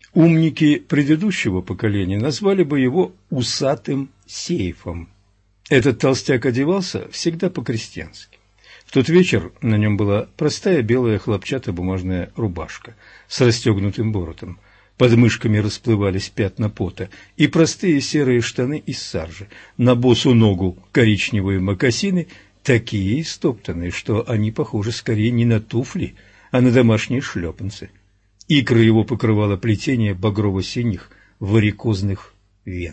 Умники предыдущего поколения назвали бы его усатым сейфом. Этот толстяк одевался всегда по-крестьянски. В тот вечер на нем была простая белая хлопчатобумажная рубашка с расстегнутым воротом. Под мышками расплывались пятна пота и простые серые штаны из саржи. На босу ногу коричневые мокасины, такие истоптанные, что они похожи скорее не на туфли, а на домашние шлепанцы. Икры его покрывало плетение багрово-синих варикозных вен.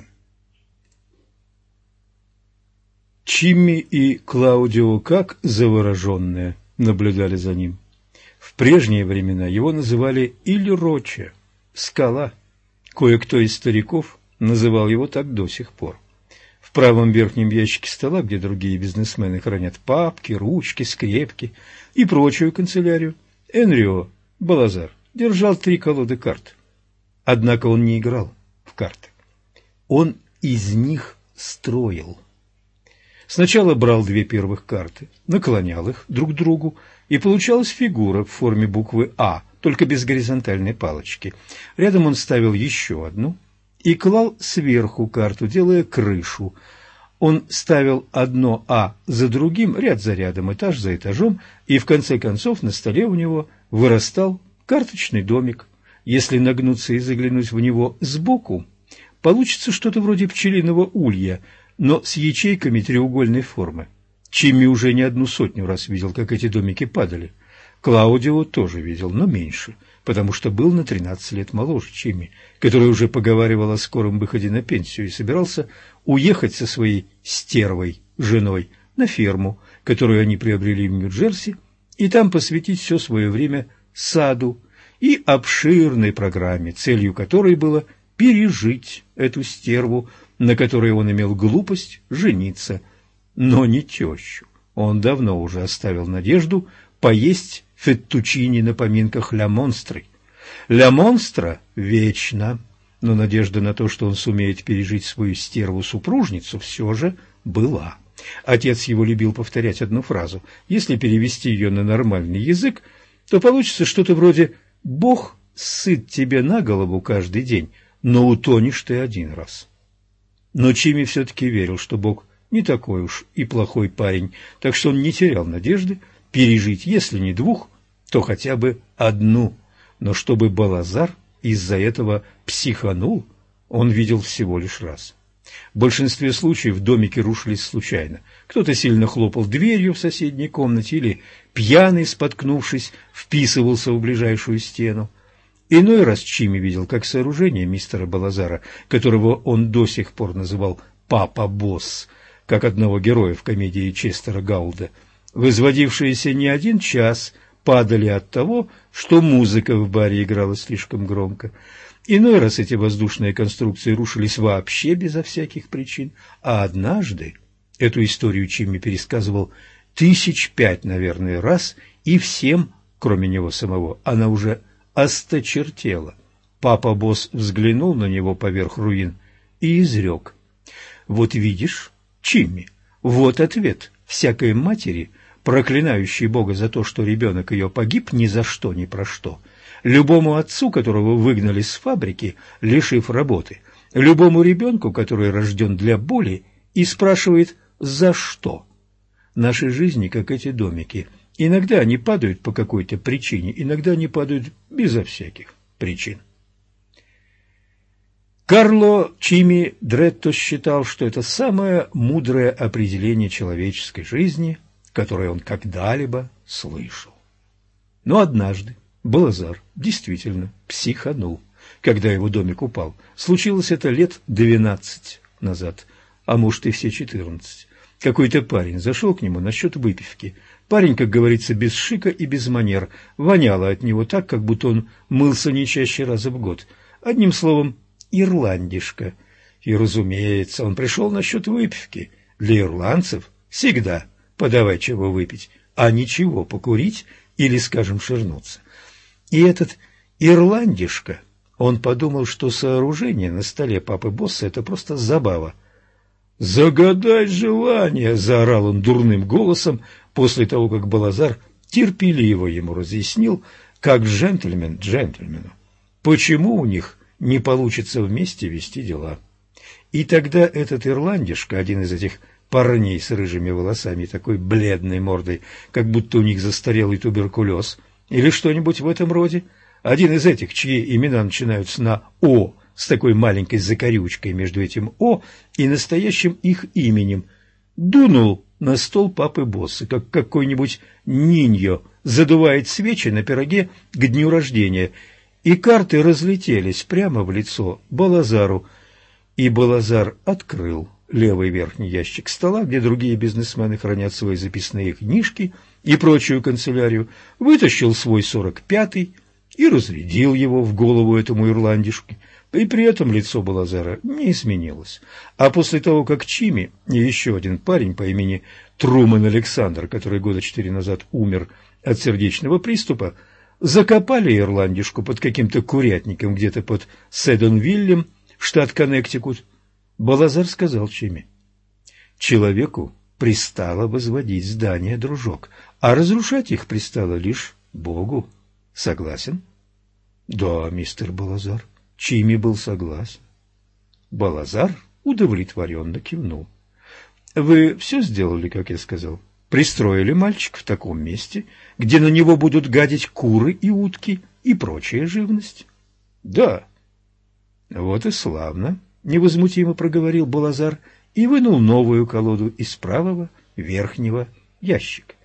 Чимми и Клаудио, как завороженные, наблюдали за ним. В прежние времена его называли Иль Роче, скала. Кое-кто из стариков называл его так до сих пор. В правом верхнем ящике стола, где другие бизнесмены хранят папки, ручки, скрепки и прочую канцелярию, Энрио Балазар держал 3 колоды карт. Однако он не играл в карты. Он из них строил. Сначала брал 2 первых карты, наклонял их друг к другу, и получалась фигура в форме буквы «А», только без горизонтальной палочки. Рядом он ставил еще одну и клал сверху карту, делая крышу. Он ставил одно «А» за другим, ряд за рядом, этаж за этажом, и в конце концов на столе у него вырастал карточный домик. Если нагнуться и заглянуть в него сбоку, получится что-то вроде пчелиного улья, но с ячейками треугольной формы. Чимми уже не 100 раз видел, как эти домики падали. Клаудио тоже видел, но меньше, потому что был на 13 лет моложе Чимми, который уже поговаривал о скором выходе на пенсию и собирался уехать со своей стервой женой на ферму, которую они приобрели в Нью-Джерси, и там посвятить все свое время саду и обширной программе, целью которой было пережить эту стерву, на которой он имел глупость жениться, но не тещу. Он давно уже оставил надежду поесть феттучини на поминках Ля Монстры. Ля Монстра вечно, но надежда на то, что он сумеет пережить свою стерву-супружницу, все же была. Отец его любил повторять одну фразу. Если перевести ее на нормальный язык, то получится что-то вроде «Бог сыт тебе на голову каждый день, но утонешь ты один раз». Но Чимми все-таки верил, что Бог не такой уж и плохой парень, так что он не терял надежды пережить, если не 2, то хотя бы 1. Но чтобы Балазар из-за этого психанул, он видел всего лишь раз. В большинстве случаев домики рушились случайно. Кто-то сильно хлопал дверью в соседней комнате или, пьяный, споткнувшись, вписывался в ближайшую стену. Иной раз Чимми видел, как сооружение мистера Балазара, которого он до сих пор называл «Папа Босс», как одного героя в комедии Честера Гаулда, возводившиеся не 1 час, падали от того, что музыка в баре играла слишком громко. Иной раз эти воздушные конструкции рушились вообще безо всяких причин, а однажды эту историю Чимми пересказывал 5 наверное, раз, и всем, кроме него самого, она уже осточертела. Папа Босс взглянул на него поверх руин и изрек: «Вот видишь, Чимми, вот ответ всякой матери, проклинающей Бога за то, что ребенок ее погиб ни за что, ни про что, любому отцу, которого выгнали с фабрики, лишив работы, любому ребенку, который рожден для боли, и спрашивает «за что?». Наши жизни, как эти домики, иногда они падают по какой-то причине, иногда они падают безо всяких причин. Карло Чимми Дретто считал, что это самое мудрое определение человеческой жизни, которое он когда-либо слышал. Но однажды Балазар действительно психанул, когда его домик упал. Случилось это лет 12 назад, а может и все 14. Какой-то парень зашел к нему насчет выпивки. Парень, как говорится, без шика и без манер. Воняло от него так, как будто он мылся не чаще раза в год. Одним словом, ирландишка. И, разумеется, он пришел насчет выпивки. Для ирландцев всегда подавай чего выпить, а ничего покурить или, скажем, ширнуться. И этот ирландишка, он подумал, что сооружение на столе папы Босса – это просто забава. «Загадай желание!» – заорал он дурным голосом после того, как Балазар терпеливо ему разъяснил, как джентльмен джентльмену, почему у них не получится вместе вести дела. И тогда этот ирландишка, один из этих парней с рыжими волосами и такой бледной мордой, как будто у них застарелый туберкулез, или что-нибудь в этом роде, один из этих, чьи имена начинаются на «О», с такой маленькой закорючкой между этим «О» и настоящим их именем, дунул на стол папы Босса, как какой-нибудь ниньо задувает свечи на пироге к дню рождения, и карты разлетелись прямо в лицо Балазару, и Балазар открыл левый верхний ящик стола, где другие бизнесмены хранят свои записные книжки и прочую канцелярию, вытащил свой 45-й и разрядил его в голову этому ирландишке, и при этом лицо Балазара не изменилось. А после того, как Чими и еще один парень по имени Труман Александр, который года 4 назад умер от сердечного приступа, закопали ирландишку под каким-то курятником где-то под Сэддонвиллем, штат Коннектикут, Балазар сказал Чими: «Человеку пристало возводить здания, дружок, а разрушать их пристало лишь Богу. Согласен?» «Да, мистер Балазар». Чими был согласен. Балазар удовлетворенно кивнул. «Вы все сделали, как я сказал? Пристроили мальчика в таком месте, где на него будут гадить куры и утки и прочая живность?» «Да». «Вот и славно», — невозмутимо проговорил Балазар и вынул новую колоду из правого верхнего ящика.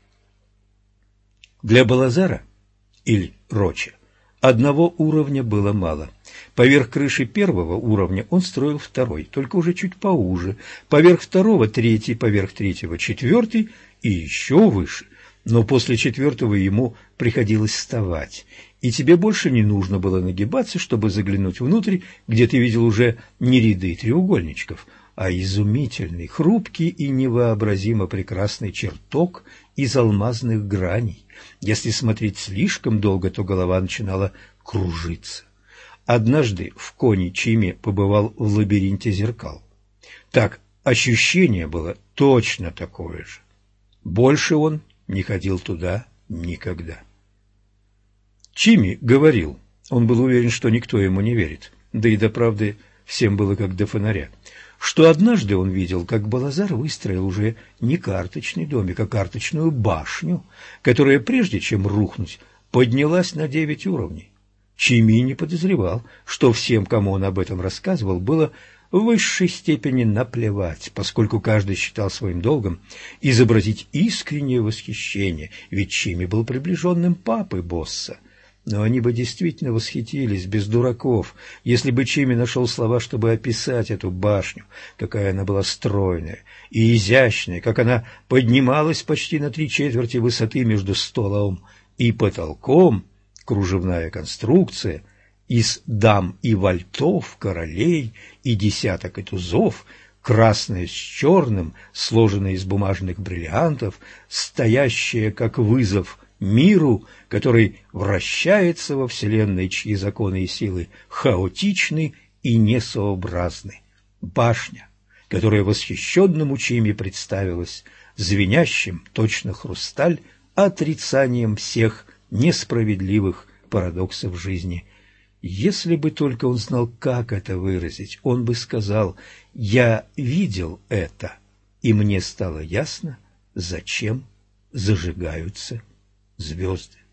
Для Балазара или Роча одного уровня было мало. Поверх крыши первого уровня он строил второй, только уже чуть поуже, поверх второго третий, поверх третьего четвертый и еще выше. Но после четвертого ему приходилось вставать, и тебе больше не нужно было нагибаться, чтобы заглянуть внутрь, где ты видел уже не ряды треугольничков, а изумительный, хрупкий и невообразимо прекрасный чертог из алмазных граней. Если смотреть слишком долго, то голова начинала кружиться. Однажды в Кони Чими побывал в лабиринте зеркал. Так, ощущение было точно такое же. Больше он не ходил туда никогда. Чими говорил, он был уверен, что никто ему не верит, да и до правды всем было как до фонаря, что однажды он видел, как Балазар выстроил уже не карточный домик, а карточную башню, которая, прежде чем рухнуть, поднялась на 9 уровней. Чими не подозревал, что всем, кому он об этом рассказывал, было в высшей степени наплевать, поскольку каждый считал своим долгом изобразить искреннее восхищение, ведь Чими был приближенным папы Босса. Но они бы действительно восхитились, без дураков, если бы Чими нашел слова, чтобы описать эту башню, какая она была стройная и изящная, как она поднималась почти на 3/4 высоты между столом и потолком, кружевная конструкция из дам и вальтов, королей и десяток и тузов, красная с черным, сложенная из бумажных бриллиантов, стоящая как вызов миру, который вращается во вселенной, чьи законы и силы хаотичны и несообразны. Башня, которая восхищенному Чими представилась звенящим, точно хрусталь, отрицанием всех несправедливых парадоксов жизни. Если бы только он знал, как это выразить, он бы сказал: «Я видел это, и мне стало ясно, зачем зажигаются звезды».